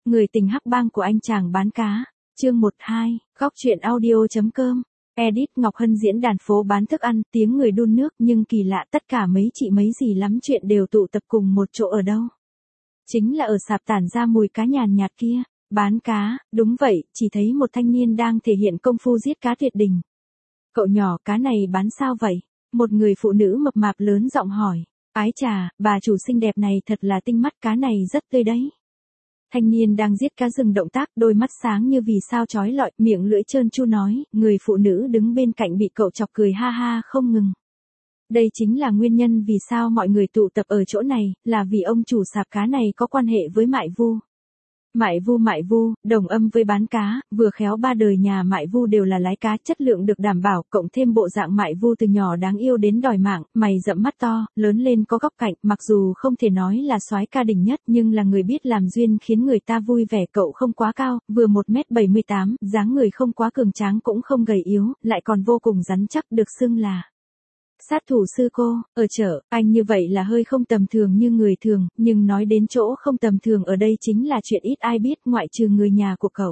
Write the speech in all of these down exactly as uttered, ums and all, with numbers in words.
Người tình hắc bang của anh chàng bán cá. Chương một hai, góc truyện audio.com. Edit Ngọc Hân diễn đàn phố bán thức ăn, tiếng người đun nước, nhưng kỳ lạ tất cả mấy chị mấy gì lắm chuyện đều tụ tập cùng một chỗ ở đâu. Chính là ở sạp tản ra mùi cá nhàn nhạt kia. Bán cá, đúng vậy, chỉ thấy một thanh niên đang thể hiện công phu giết cá tuyệt đỉnh. Cậu nhỏ, cá này bán sao vậy? Một người phụ nữ mập mạp lớn giọng hỏi. Ái chà, bà chủ xinh đẹp này thật là tinh mắt, cá này rất tươi đấy. Thanh niên đang giết cá dừng động tác, đôi mắt sáng như vì sao chói lọi, miệng lưỡi trơn tru nói, người phụ nữ đứng bên cạnh bị cậu chọc cười ha ha không ngừng. Đây chính là nguyên nhân vì sao mọi người tụ tập ở chỗ này, là vì ông chủ sạp cá này có quan hệ với Mại Vu. Mại Vu Mại Vu, đồng âm với bán cá, vừa khéo ba đời nhà Mại Vu đều là lái cá chất lượng được đảm bảo, cộng thêm bộ dạng Mại Vu từ nhỏ đáng yêu đến đòi mạng, mày rậm mắt to, lớn lên có góc cạnh, mặc dù không thể nói là soái ca đỉnh nhất, nhưng là người biết làm duyên khiến người ta vui vẻ. Cậu không quá cao, vừa một mét bảy mươi tám, dáng người không quá cường tráng cũng không gầy yếu, lại còn vô cùng rắn chắc, được xưng là sát thủ sư cô. Ở chợ, anh như vậy là hơi không tầm thường như người thường, nhưng nói đến chỗ không tầm thường ở đây chính là chuyện ít ai biết ngoại trừ người nhà của cậu.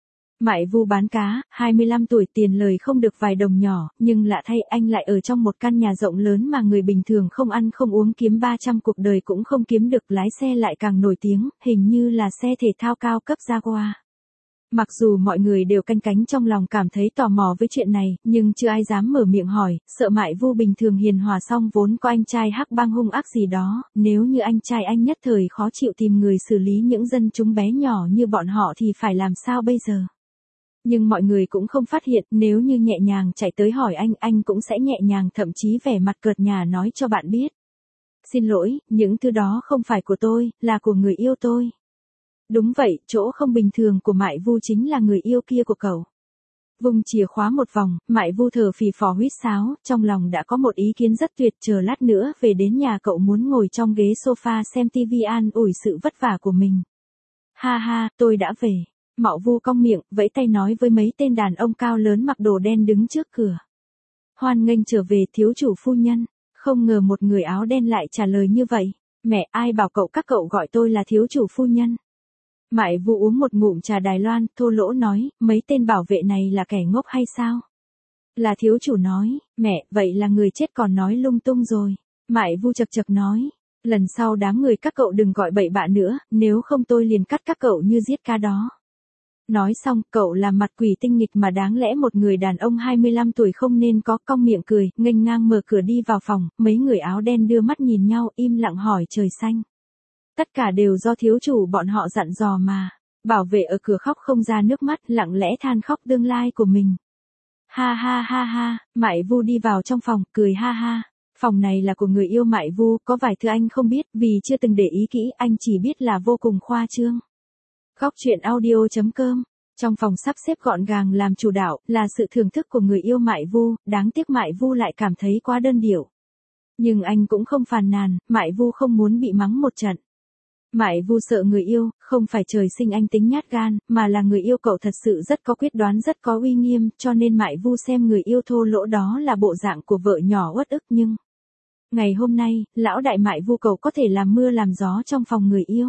Mại Vu bán cá, hai mươi lăm tuổi, tiền lời không được vài đồng nhỏ, nhưng lạ thay anh lại ở trong một căn nhà rộng lớn mà người bình thường không ăn không uống kiếm ba trăm cuộc đời cũng không kiếm được, lái xe lại càng nổi tiếng, hình như là xe thể thao cao cấp Jaguar. Mặc dù mọi người đều canh cánh trong lòng cảm thấy tò mò với chuyện này, nhưng chưa ai dám mở miệng hỏi, sợ Mại Vu bình thường hiền hòa xong vốn có anh trai hắc bang hung ác gì đó, nếu như anh trai anh nhất thời khó chịu tìm người xử lý những dân chúng bé nhỏ như bọn họ thì phải làm sao bây giờ. Nhưng mọi người cũng không phát hiện, nếu như nhẹ nhàng chạy tới hỏi anh, anh cũng sẽ nhẹ nhàng thậm chí vẻ mặt cợt nhả nói cho bạn biết. Xin lỗi, những thứ đó không phải của tôi, là của người yêu tôi. Đúng vậy, chỗ không bình thường của Mại Vu chính là người yêu kia của cậu. Vùng chìa khóa một vòng, Mại Vu thở phì phò huýt sáo, trong lòng đã có một ý kiến rất tuyệt, chờ lát nữa về đến nhà cậu muốn ngồi trong ghế sofa xem tivi an ủi sự vất vả của mình. Ha ha, tôi đã về. Mạo Vu cong miệng, vẫy tay nói với mấy tên đàn ông cao lớn mặc đồ đen đứng trước cửa. Hoan nghênh trở về thiếu chủ phu nhân. Không ngờ một người áo đen lại trả lời như vậy. Mẹ, ai bảo cậu các cậu gọi tôi là thiếu chủ phu nhân. Mại Vu uống một ngụm trà Đài Loan, thô lỗ nói, mấy tên bảo vệ này là kẻ ngốc hay sao? Là thiếu chủ nói, mẹ, vậy là người chết còn nói lung tung rồi. Mại Vu chật chật nói, lần sau đám người các cậu đừng gọi bậy bạ nữa, nếu không tôi liền cắt các cậu như giết cá đó. Nói xong, cậu làm mặt quỷ tinh nghịch mà đáng lẽ một người đàn ông hai mươi lăm tuổi không nên có, cong miệng cười, nghênh ngang mở cửa đi vào phòng, mấy người áo đen đưa mắt nhìn nhau, im lặng hỏi trời xanh. Tất cả đều do thiếu chủ bọn họ dặn dò mà. Bảo vệ ở cửa khóc không ra nước mắt, lặng lẽ than khóc tương lai của mình. Ha ha ha ha, Mại Vu đi vào trong phòng, cười ha ha. Phòng này là của người yêu Mại Vu, có vài thứ anh không biết, vì chưa từng để ý kỹ, anh chỉ biết là vô cùng khoa trương. Góc truyện audio.com. Trong phòng sắp xếp gọn gàng làm chủ đạo, là sự thưởng thức của người yêu Mại Vu, đáng tiếc Mại Vu lại cảm thấy quá đơn điệu. Nhưng anh cũng không phàn nàn, Mại Vu không muốn bị mắng một trận. Mại Vu sợ người yêu, không phải trời sinh anh tính nhát gan, mà là người yêu cậu thật sự rất có quyết đoán, rất có uy nghiêm, cho nên Mại Vu xem người yêu thô lỗ đó là bộ dạng của vợ nhỏ uất ức. Nhưng ngày hôm nay, lão đại Mại Vu cậu có thể làm mưa làm gió trong phòng người yêu.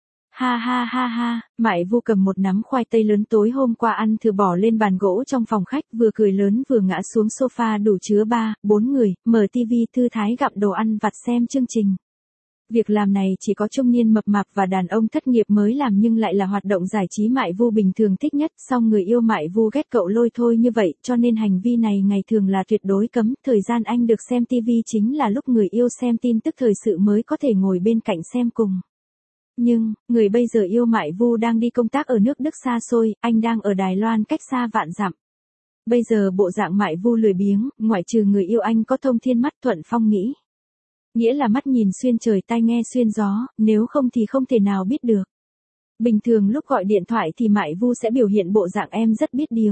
Ha ha ha ha, Mại Vu cầm một nắm khoai tây lớn tối hôm qua ăn thừa bỏ lên bàn gỗ trong phòng khách, vừa cười lớn vừa ngã xuống sofa đủ chứa ba, bốn người, mở tivi thư thái gặm đồ ăn vặt xem chương trình. Việc làm này chỉ có trung niên mập mạp và đàn ông thất nghiệp mới làm, nhưng lại là hoạt động giải trí Mại Vu bình thường thích nhất, song người yêu Mại Vu ghét cậu lôi thôi như vậy, cho nên hành vi này ngày thường là tuyệt đối cấm. Thời gian anh được xem tivi chính là lúc người yêu xem tin tức thời sự mới có thể ngồi bên cạnh xem cùng. Nhưng, người bây giờ yêu Mại Vu đang đi công tác ở nước Đức xa xôi, anh đang ở Đài Loan cách xa vạn dặm. Bây giờ bộ dạng Mại Vu lười biếng, ngoại trừ người yêu anh có thông thiên mắt thuận phong nghĩ. Nghĩa là mắt nhìn xuyên trời tai nghe xuyên gió, nếu không thì không thể nào biết được. Bình thường lúc gọi điện thoại thì Mại Vu sẽ biểu hiện bộ dạng em rất biết điều.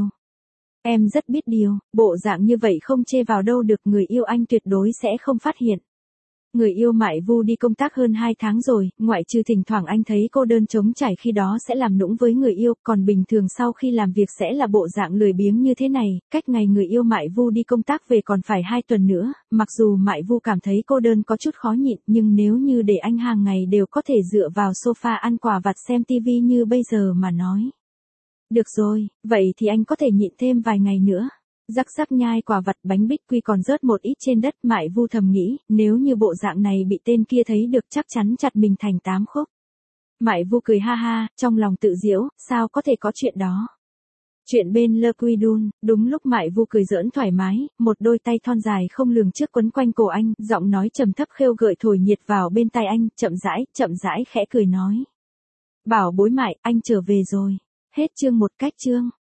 Em rất biết điều, bộ dạng như vậy không chê vào đâu được, người yêu anh tuyệt đối sẽ không phát hiện. Người yêu Mại Vu đi công tác hơn hai tháng rồi, ngoại trừ thỉnh thoảng anh thấy cô đơn trống trải khi đó sẽ làm nũng với người yêu, còn bình thường sau khi làm việc sẽ là bộ dạng lười biếng như thế này, cách ngày người yêu Mại Vu đi công tác về còn phải hai tuần nữa, mặc dù Mại Vu cảm thấy cô đơn có chút khó nhịn, nhưng nếu như để anh hàng ngày đều có thể dựa vào sofa ăn quả vặt xem tivi như bây giờ mà nói. Được rồi, vậy thì anh có thể nhịn thêm vài ngày nữa. Rắc rắc nhai quả vặt bánh bích quy còn rớt một ít trên đất, Mại Vu thầm nghĩ, nếu như bộ dạng này bị tên kia thấy được chắc chắn chặt mình thành tám khúc. Mại Vu cười ha ha, trong lòng tự giễu, sao có thể có chuyện đó. Chuyện bên Le Quidun, đúng lúc Mại Vu cười giỡn thoải mái, một đôi tay thon dài không lường trước quấn quanh cổ anh, giọng nói trầm thấp khêu gợi thổi nhiệt vào bên tai anh, chậm rãi, chậm rãi khẽ cười nói. Bảo bối Mại, anh trở về rồi. Hết chương một cách chương.